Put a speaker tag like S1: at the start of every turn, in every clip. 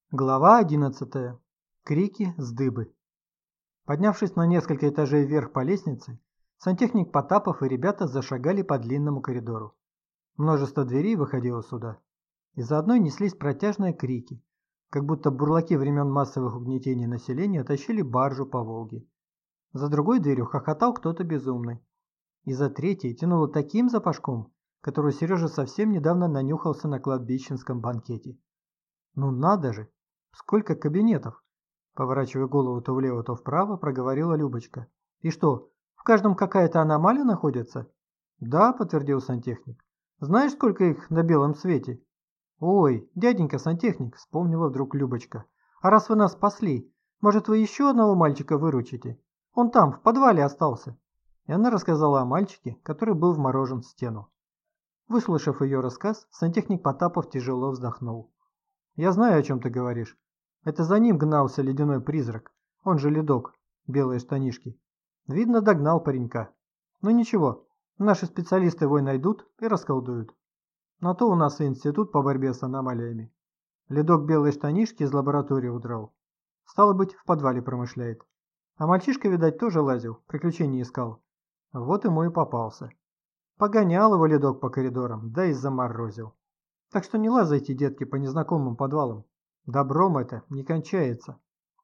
S1: Глава 11. Крики с дыбы. Поднявшись на несколько этажей вверх по лестнице, сантехник Потапов и ребята зашагали по длинному коридору. Множество дверей выходило сюда. Из за одной неслись протяжные крики, как будто бурлаки времен массовых угнетений населения тащили баржу по Волге. За другой дверью хохотал кто-то безумный. И за третьей тянуло таким запашком, который Сережа совсем недавно нанюхался на кладбищенском банкете. Ну надо же! Сколько кабинетов? Поворачивая голову то влево, то вправо, проговорила Любочка. И что, в каждом какая-то аномалия находится? Да, подтвердил сантехник. Знаешь, сколько их на белом свете? Ой, дяденька сантехник, вспомнила вдруг Любочка. А раз вы нас спасли, может, вы еще одного мальчика выручите? Он там, в подвале остался. И она рассказала о мальчике, который был вморожен в стену. Выслушав ее рассказ, сантехник Потапов тяжело вздохнул. Я знаю, о чем ты говоришь. Это за ним гнался ледяной призрак, он же ледок, белые штанишки. Видно, догнал паренька. Ну ничего, наши специалисты его найдут и расколдуют. На то у нас и институт по борьбе с аномалиями. Ледок белые штанишки из лаборатории удрал. Стало быть, в подвале промышляет. А мальчишка, видать, тоже лазил, приключений искал. Вот ему и попался. Погонял его ледок по коридорам, да и заморозил. Так что не лазайте, детки, по незнакомым подвалам. Добром это не кончается.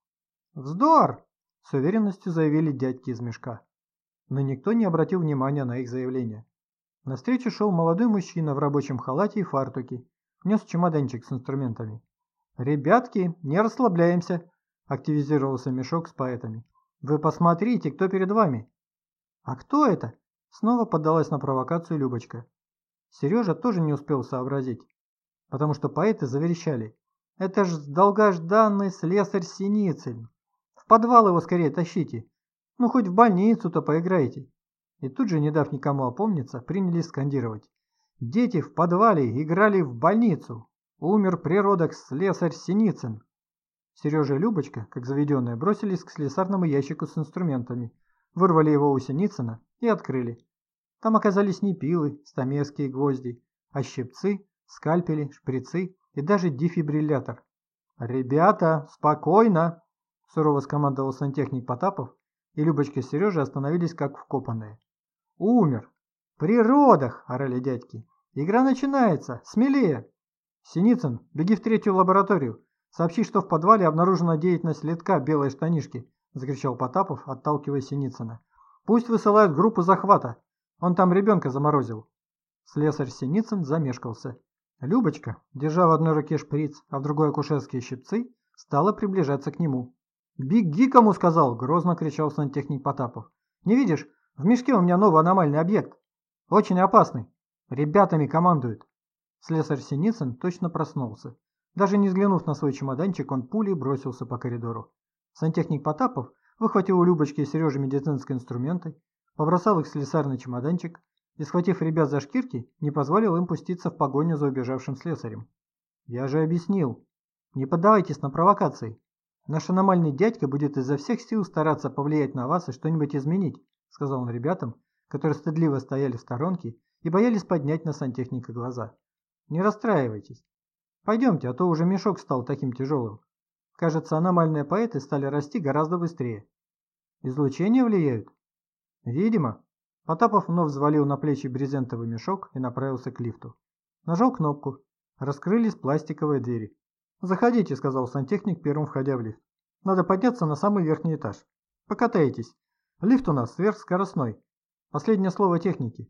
S1: Вздор! С уверенностью заявили дядьки из мешка. Но никто не обратил внимания на их заявление. Навстречу шел молодой мужчина в рабочем халате и фартуке. Нес чемоданчик с инструментами. «Ребятки, не расслабляемся!» Активизировался мешок с поэтами. «Вы посмотрите, кто перед вами!» «А кто это?» Снова поддалась на провокацию Любочка. Сережа тоже не успел сообразить, потому что поэты заверещали. «Это ж долгожданный слесарь Синицын! В подвал его скорее тащите! Ну хоть в больницу-то поиграйте!» И тут же, не дав никому опомниться, принялись скандировать. «Дети в подвале играли в больницу! Умер при родах слесарь Синицын!» Сережа и Любочка, как заведенные, бросились к слесарному ящику с инструментами, вырвали его у Синицына и открыли. Там оказались не пилы, стамески и гвозди, а щипцы, скальпели, шприцы и даже дефибриллятор. «Ребята, спокойно!» – сурово скомандовал сантехник Потапов, и Любочка и Сережа остановились как вкопанные. «Умер! При родах!» – орали дядьки. «Игра начинается! Смелее!» «Синицын, беги в третью лабораторию! Сообщи, что в подвале обнаружена деятельность ледка белой штанишки!» – закричал Потапов, отталкивая Синицына. «Пусть высылают группу захвата! Он там ребенка заморозил!» Слесарь Синицын замешкался. Любочка, держа в одной руке шприц, а в другой акушерские щипцы, стала приближаться к нему. «Беги, кому сказал!» – грозно кричал сантехник Потапов. «Не видишь, в мешке у меня новый аномальный объект. Очень опасный. Ребятами командует». Слесарь Синицын точно проснулся. Даже не взглянув на свой чемоданчик, он пулей бросился по коридору. Сантехник Потапов выхватил у Любочки и Сережи медицинские инструменты, побросал их в слесарный чемоданчик и, схватив ребят за шкирки, не позволил им пуститься в погоню за убежавшим слесарем. «Я же объяснил. Не поддавайтесь на провокации. Наш аномальный дядька будет изо всех сил стараться повлиять на вас и что-нибудь изменить», сказал он ребятам, которые стыдливо стояли в сторонке и боялись поднять на сантехника глаза. «Не расстраивайтесь. Пойдемте, а то уже мешок стал таким тяжелым. Кажется, аномальные поэты стали расти гораздо быстрее. Излучения влияют?» «Видимо». Потапов вновь взвалил на плечи брезентовый мешок и направился к лифту. Нажал кнопку. Раскрылись пластиковые двери. «Заходите», — сказал сантехник, первым входя в лифт. «Надо подняться на самый верхний этаж. Покатайтесь. Лифт у нас сверхскоростной. Последнее слово техники».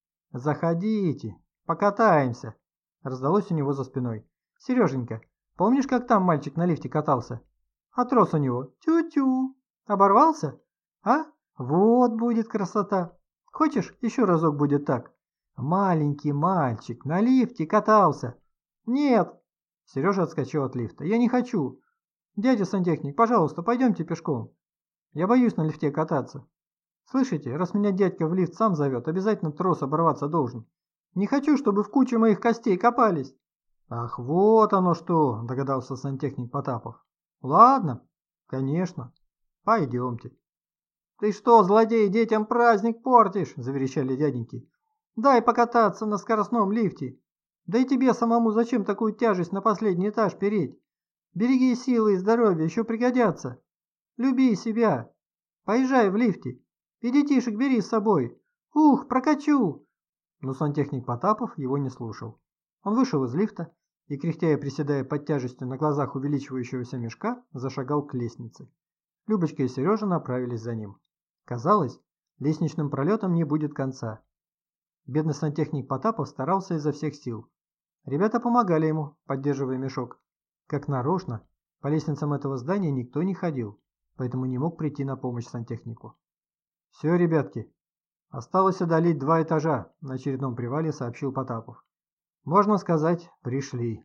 S1: «Заходите. Покатаемся», — раздалось у него за спиной. «Сереженька, помнишь, как там мальчик на лифте катался? А трос у него тю-тю. Оборвался? А? Вот будет красота. Хочешь, еще разок будет так? Маленький мальчик на лифте катался. Нет!» Сережа отскочил от лифта. «Я не хочу. Дядя сантехник, пожалуйста, пойдемте пешком. Я боюсь на лифте кататься. Слышите, раз меня дядька в лифт сам зовет, обязательно трос оборваться должен. Не хочу, чтобы в куче моих костей копались». «Ах, вот оно что!» – догадался сантехник Потапов. «Ладно, конечно. Пойдемте». «Ты что, злодей, детям праздник портишь?» – заверещали дяденьки. «Дай покататься на скоростном лифте. Да и тебе самому зачем такую тяжесть на последний этаж переть? Береги силы и здоровье, еще пригодятся. Люби себя. Поезжай в лифте. И детишек бери с собой. Ух, прокачу!» Но сантехник Потапов его не слушал. Он вышел из лифта и, кряхтя и приседая под тяжестью на глазах увеличивающегося мешка, зашагал к лестнице. Любочка и Сережа направились за ним. Казалось, лестничным пролетом не будет конца. Бедный сантехник Потапов старался изо всех сил. Ребята помогали ему, поддерживая мешок. Как нарочно, по лестницам этого здания никто не ходил, поэтому не мог прийти на помощь сантехнику. «Все, ребятки, осталось одолеть 2 этажа», на очередном привале сообщил Потапов. «Можно сказать, пришли».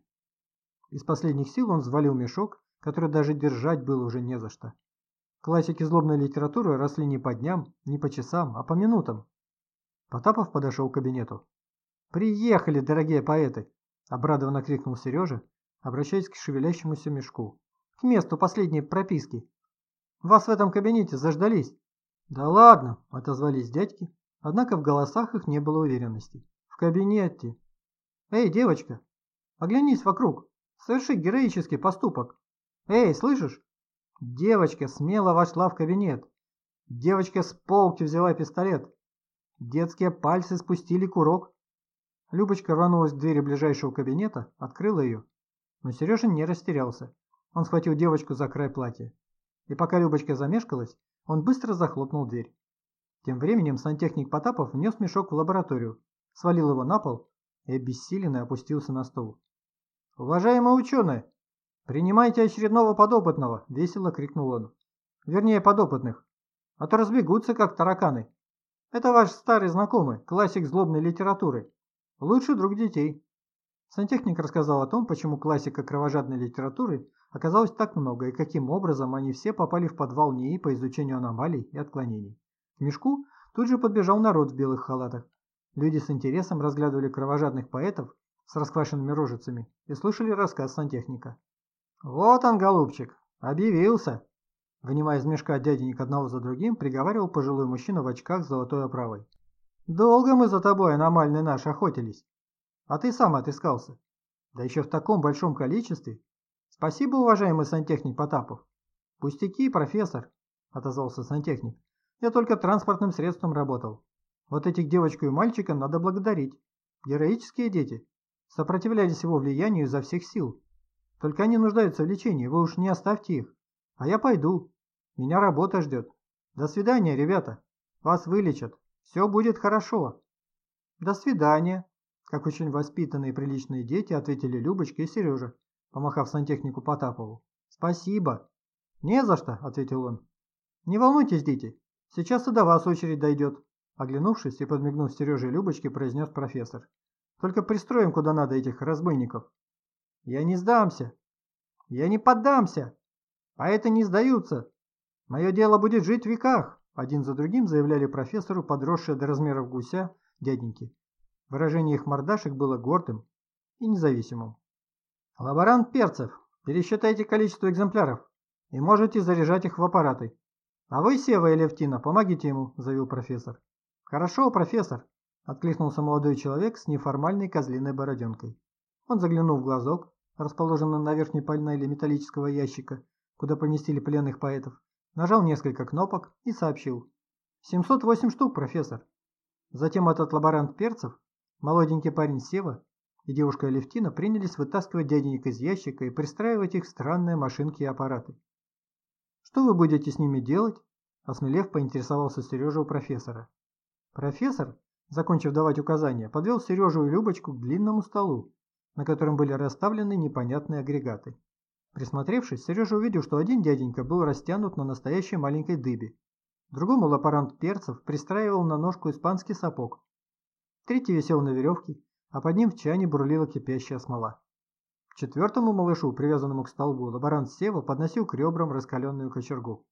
S1: Из последних сил он взвалил мешок, который даже держать было уже не за что. Классики злобной литературы росли не по дням, не по часам, а по минутам. Потапов подошел к кабинету. «Приехали, дорогие поэты!» – обрадованно крикнул Сережа, обращаясь к шевелящемуся мешку. «К месту последней прописки. Вас в этом кабинете заждались». «Да ладно!» – отозвались дядьки, однако в голосах их не было уверенности. «В кабинете!» «Эй, девочка, оглянись вокруг, соверши героический поступок. Эй, слышишь?» Девочка смело вошла в кабинет. Девочка с полки взяла пистолет. Детские пальцы спустили курок. Любочка рванулась к двери ближайшего кабинета, открыла ее. Но Сережа не растерялся. Он схватил девочку за край платья. И пока Любочка замешкалась, он быстро захлопнул дверь. Тем временем сантехник Потапов внес мешок в лабораторию, свалил его на пол и обессиленно опустился на стол. «Уважаемые ученые, принимайте очередного подопытного!» – весело крикнул он. «Вернее, подопытных, а то разбегутся, как тараканы. Это ваш старый знакомый, классик злобной литературы, лучший друг детей». Сантехник рассказал о том, почему классика кровожадной литературы оказалось так много и каким образом они все попали в подвал НИИ по изучению аномалий и отклонений. К мешку тут же подбежал народ в белых халатах. Люди с интересом разглядывали кровожадных поэтов с расквашенными рожицами и слушали рассказ сантехника. «Вот он, голубчик, объявился!» Вынимая из мешка дяденек одного за другим, приговаривал пожилой мужчина в очках с золотой оправой. «Долго мы за тобой, аномальный наш, охотились. А ты сам отыскался. Да еще в таком большом количестве. Спасибо, уважаемый сантехник Потапов». «Пустяки, профессор», — отозвался сантехник. «Я только транспортным средством работал. Вот этих девочку и мальчика надо благодарить. Героические дети. Сопротивлялись его влиянию изо всех сил. Только они нуждаются в лечении, вы уж не оставьте их. А я пойду. Меня работа ждет. До свидания, ребята. Вас вылечат. Все будет хорошо». «До свидания», как очень воспитанные и приличные дети, ответили Любочка и Сережа, помахав сантехнику Потапову. «Спасибо». «Не за что», — ответил он. «Не волнуйтесь, дети, сейчас и до вас очередь дойдет», — оглянувшись и подмигнув Сереже и Любочке, произнес профессор. «Только пристроим куда надо этих разбойников». «Я не сдамся». «Я не поддамся». «Поэты не сдаются. Мое дело будет жить в веках», — один за другим заявляли профессору подросшие до размеров гуся дяденьки. Выражение их мордашек было гордым и независимым. «Лаборант Перцев, пересчитайте количество экземпляров и можете заряжать их в аппараты. А вы, Сева и Левтина, помогите ему», – заявил профессор. «Хорошо, профессор», – откликнулся молодой человек с неформальной козлиной бороденкой. Он заглянул в глазок, расположенный на верхней панели металлического ящика, куда поместили пленных поэтов, нажал несколько кнопок и сообщил. 708 штук, профессор. Затем этот лаборант Перцев, молоденький парень Сева и девушка Алевтина принялись вытаскивать дяденек из ящика и пристраивать их в странные машинки и аппараты. «Что вы будете с ними делать?» – осмелев, поинтересовался Сережа у профессора. Профессор, закончив давать указания, подвел Сережу и Любочку к длинному столу, на котором были расставлены непонятные агрегаты. Присмотревшись, Сережа увидел, что один дяденька был растянут на настоящей маленькой дыбе, другому лаборант Перцев пристраивал на ножку испанский сапог, третий висел на веревке, а под ним в чане бурлила кипящая смола. К четвертому малышу, привязанному к столбу, лаборант Сева подносил к ребрам раскаленную кочергу.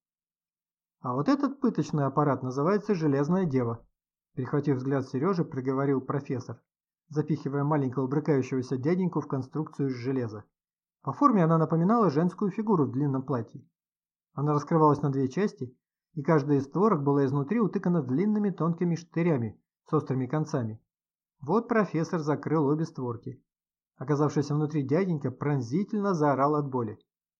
S1: «А вот этот пыточный аппарат называется «Железная дева», – перехватив взгляд Сережи, проговорил профессор, запихивая маленького брыкающегося дяденьку в конструкцию из железа. По форме она напоминала женскую фигуру в длинном платье. Она раскрывалась на 2 части, и каждая из створок была изнутри утыкана длинными тонкими штырями с острыми концами. Вот профессор закрыл обе створки. Оказавшийся внутри дяденька пронзительно заорал от боли.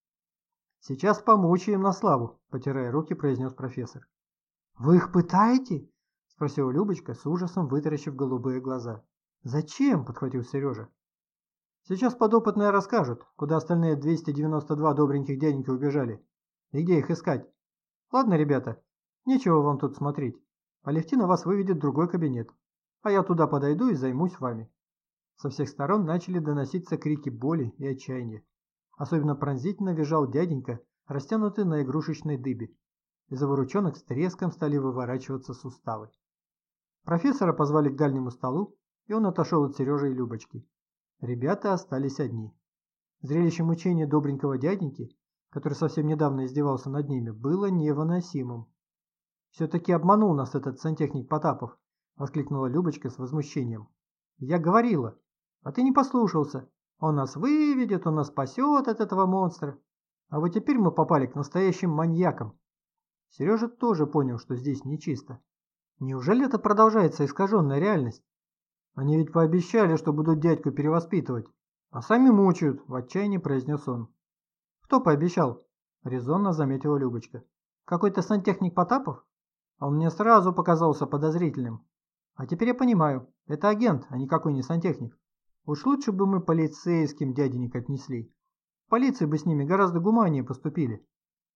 S1: Сейчас помучаем на славу, потирая руки, произнес профессор. Вы их пытаете? Спросила Любочка, с ужасом вытаращив голубые глаза. Зачем? Подхватил Сережа. Сейчас подопытные расскажут, куда остальные 292 добреньких дяденьки убежали. И где их искать? Ладно, ребята, нечего вам тут смотреть. Алевтина вас выведет в другой кабинет. А я туда подойду и займусь вами. Со всех сторон начали доноситься крики боли и отчаяния. Особенно пронзительно визжал дяденька, растянутый на игрушечной дыбе. Из его ручонок с треском стали выворачиваться суставы. Профессора позвали к дальнему столу, и он отошел от Сережи и Любочки. Ребята остались одни. Зрелище мучения добренького дяденьки, который совсем недавно издевался над ними, было невыносимым. «Все-таки обманул нас этот сантехник Потапов», — воскликнула Любочка с возмущением. «Я говорила, а ты не послушался. Он нас выведет, он нас спасет от этого монстра. А вот теперь мы попали к настоящим маньякам». Сережа тоже понял, что здесь нечисто. Неужели это продолжается искаженная реальность? Они ведь пообещали, что будут дядьку перевоспитывать, а сами мучают, в отчаянии произнес он. Кто пообещал? Резонно заметила Любочка. Какой-то сантехник Потапов? Он мне сразу показался подозрительным. А теперь я понимаю, это агент, а никакой не сантехник. Уж лучше бы мы полицейским дяденек отнесли. В полиции бы с ними гораздо гуманнее поступили.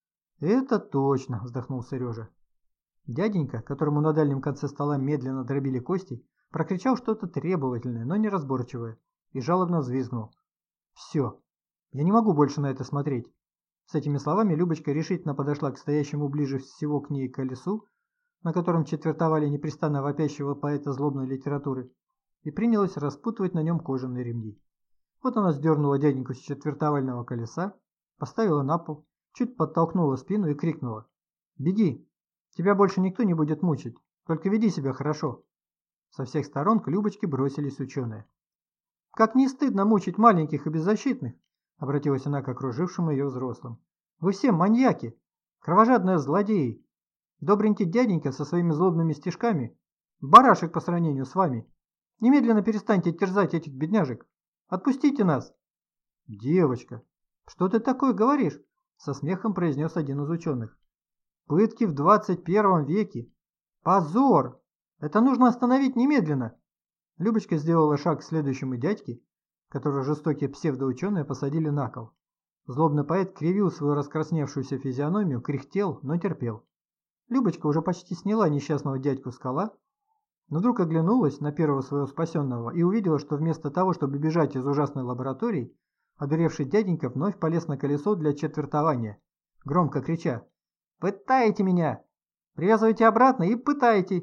S1: Это точно, вздохнул Сережа. Дяденька, которому на дальнем конце стола медленно дробили кости, прокричал что-то требовательное, но неразборчивое, и жалобно взвизгнул. «Все, я не могу больше на это смотреть». С этими словами Любочка решительно подошла к стоящему ближе всего к ней колесу, на котором четвертовали непрестанно вопящего поэта злобной литературы, и принялась распутывать на нем кожаные ремни. Вот она сдернула дяденьку с четвертовального колеса, поставила на пол, чуть подтолкнула спину и крикнула. «Беги! Тебя больше никто не будет мучить, только веди себя хорошо». Со всех сторон к Любочке бросились ученые. «Как не стыдно мучить маленьких и беззащитных!» — обратилась она к окружившим ее взрослым. «Вы все маньяки, кровожадные злодеи, добренький дяденька со своими злобными стишками, барашек по сравнению с вами. Немедленно перестаньте терзать этих бедняжек. Отпустите нас!» «Девочка, что ты такое говоришь?» — со смехом произнес один из ученых. «Пытки в 21 веке! Позор! Это нужно остановить немедленно!» Любочка сделала шаг к следующему дядьке, которого жестокие псевдоученые посадили на кол. Злобный поэт кривил свою раскрасневшуюся физиономию, кряхтел, но терпел. Любочка уже почти сняла несчастного дядьку с кола, но вдруг оглянулась на первого своего спасенного и увидела, что вместо того, чтобы бежать из ужасной лаборатории, одуревший дяденька вновь полез на колесо для четвертования, громко крича: «Пытайте меня! Привязывайте обратно и пытайте!»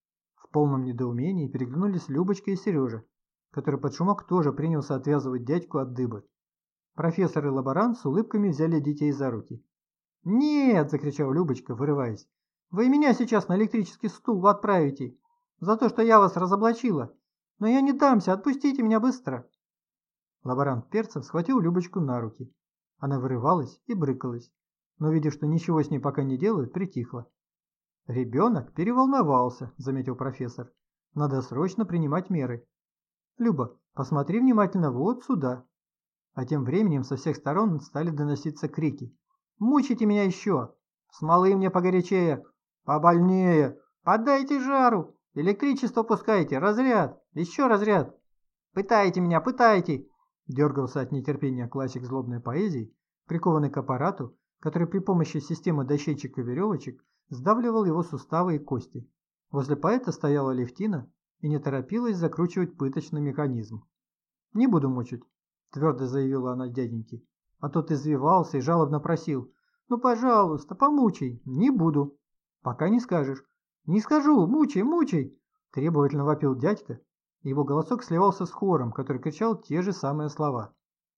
S1: В полном недоумении переглянулись Любочка и Сережа, который под шумок тоже принялся отвязывать дядьку от дыбы. Профессор и лаборант с улыбками взяли детей за руки. «Нет!» – закричала Любочка, вырываясь. «Вы меня сейчас на электрический стул отправите за то, что я вас разоблачила. Но я не дамся, отпустите меня быстро!» Лаборант Перцев схватил Любочку на руки. Она вырывалась и брыкалась, но, видя, что ничего с ней пока не делают, притихла. «Ребенок переволновался», — заметил профессор. «Надо срочно принимать меры. Люба, посмотри внимательно вот сюда». А тем временем со всех сторон стали доноситься крики. «Мучите меня еще! Смолы мне погорячее! Побольнее! Подайте жару! Электричество пускайте! Разряд! Еще разряд! Пытайте меня, пытайте!» Дергался от нетерпения классик злобной поэзии, прикованный к аппарату, который при помощи системы дощечек и веревочек сдавливал его суставы и кости. Возле поэта стояла Алевтина и не торопилась закручивать пыточный механизм. «Не буду мучить», – твердо заявила она дяденьке. А тот извивался и жалобно просил: «Ну, пожалуйста, помучай». «Не буду». «Пока не скажешь». «Не скажу, мучай, мучай», – требовательно вопил дядька, и его голосок сливался с хором, который кричал те же самые слова.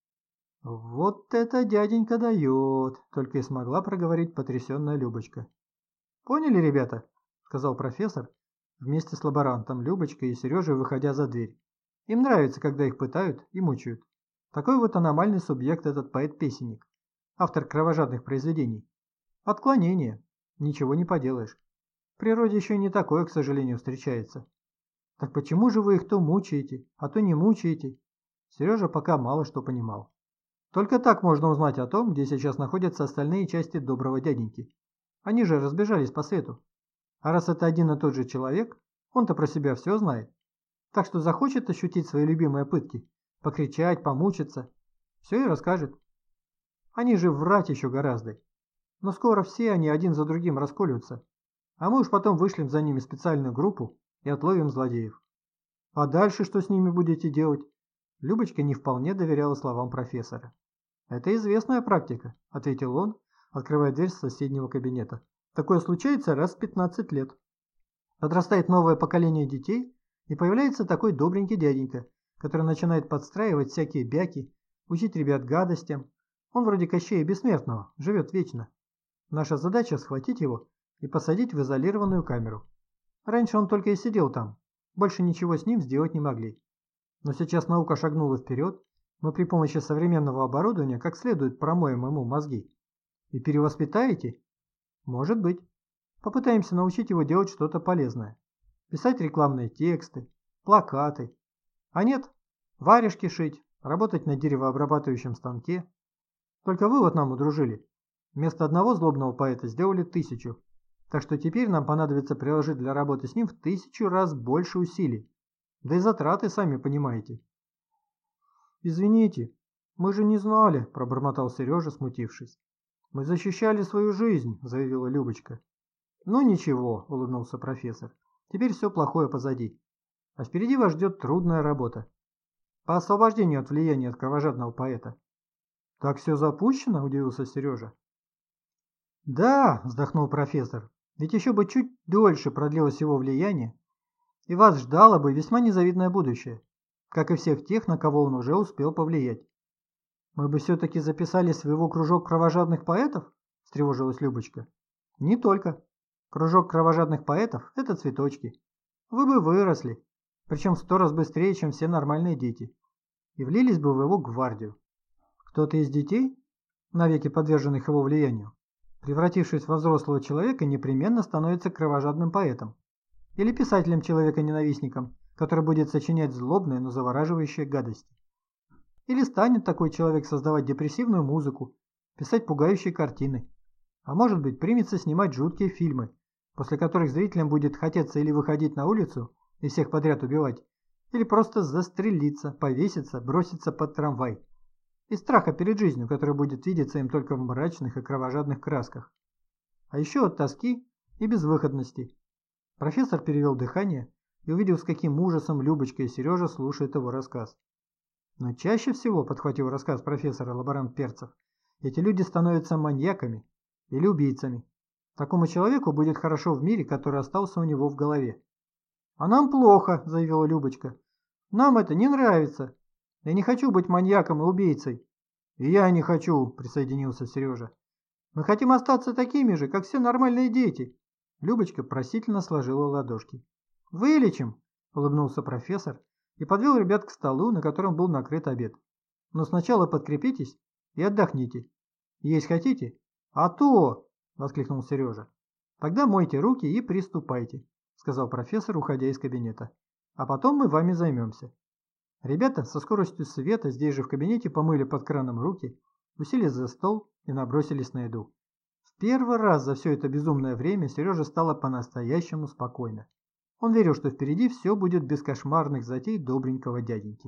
S1: «Вот это дяденька дает», – только и смогла проговорить потрясенная Любочка. «Поняли, ребята?» – сказал профессор, вместе с лаборантом Любочкой и Сережей выходя за дверь. «Им нравится, когда их пытают и мучают. Такой вот аномальный субъект этот поэт-песенник, автор кровожадных произведений. Отклонение. Ничего не поделаешь. В природе еще не такое, к сожалению, встречается. Так почему же вы их то мучаете, а то не мучаете?» Сережа пока мало что понимал. Только так можно узнать о том, где сейчас находятся остальные части доброго дяденьки. Они же разбежались по свету. А раз это один и тот же человек, он-то про себя все знает. Так что захочет ощутить свои любимые пытки, покричать, помучиться, все и расскажет. Они же врать еще гораздо. Но скоро все они один за другим расколются. А мы уж потом вышлем за ними специальную группу и отловим злодеев. А дальше что с ними будете делать? Любочка не вполне доверяла словам профессора. «Это известная практика», – ответил он, открывая дверь с соседнего кабинета. «Такое случается раз в 15 лет. Подрастает новое поколение детей, и появляется такой добренький дяденька, который начинает подстраивать всякие бяки, учить ребят гадостям. Он вроде Кощея Бессмертного, живет вечно. Наша задача – схватить его и посадить в изолированную камеру. Раньше он только и сидел там, больше ничего с ним сделать не могли. Но сейчас наука шагнула вперед, мы при помощи современного оборудования как следует промоем ему мозги. И перевоспитаете? Может быть. Попытаемся научить его делать что-то полезное. Писать рекламные тексты, плакаты. А нет, варежки шить, работать на деревообрабатывающем станке. Только вы вот нам удружили. Вместо одного злобного поэта сделали 1000. Так что теперь нам понадобится приложить для работы с ним в 1000 раз больше усилий. Да и затраты, сами понимаете. «Извините, мы же не знали», – пробормотал Сережа, смутившись. «Мы защищали свою жизнь», – заявила Любочка. «Ну ничего», – улыбнулся профессор. «Теперь все плохое позади. А впереди вас ждет трудная работа. По освобождению от влияния от кровожадного поэта». «Так все запущено?» – удивился Сережа. «Да», – вздохнул профессор. «Ведь еще бы чуть дольше продлилось его влияние, и вас ждало бы весьма незавидное будущее, как и всех тех, на кого он уже успел повлиять». «Мы бы все-таки записались в его кружок кровожадных поэтов?» – встревожилась Любочка. «Не только. Кружок кровожадных поэтов – это цветочки. Вы бы выросли, причем 100 раз быстрее, чем все нормальные дети, и влились бы в его гвардию. Кто-то из детей, навеки подверженных его влиянию, превратившись во взрослого человека, непременно становится кровожадным поэтом или писателем-человека-ненавистником, который будет сочинять злобные, но завораживающие гадости. Или станет такой человек создавать депрессивную музыку, писать пугающие картины, а может быть примется снимать жуткие фильмы, после которых зрителям будет хотеться или выходить на улицу и всех подряд убивать, или просто застрелиться, повеситься, броситься под трамвай. Из страха перед жизнью, которая будет видеться им только в мрачных и кровожадных красках. А еще от тоски и безвыходности. Профессор перевел дыхание и увидел, с каким ужасом Любочка и Сережа слушают его рассказ. Но чаще всего, подхватил рассказ профессора лаборант Перцев, эти люди становятся маньяками или убийцами. Такому человеку будет хорошо в мире, который остался у него в голове. «А нам плохо», – заявила Любочка. «Нам это не нравится. Я не хочу быть маньяком и убийцей». «И я не хочу», – присоединился Сережа. «Мы хотим остаться такими же, как все нормальные дети». Любочка просительно сложила ладошки. «Вылечим», – улыбнулся профессор и подвел ребят к столу, на котором был накрыт обед. «Но сначала подкрепитесь и отдохните. Есть хотите?» «А то!» – воскликнул Сережа. «Тогда мойте руки и приступайте», – сказал профессор, уходя из кабинета. «А потом мы вами займемся». Ребята со скоростью света здесь же в кабинете помыли под краном руки, уселись за стол и набросились на еду. В первый раз за все это безумное время Сереже стало по-настоящему спокойно. Он верил, что впереди все будет без кошмарных затей добренького дяденьки.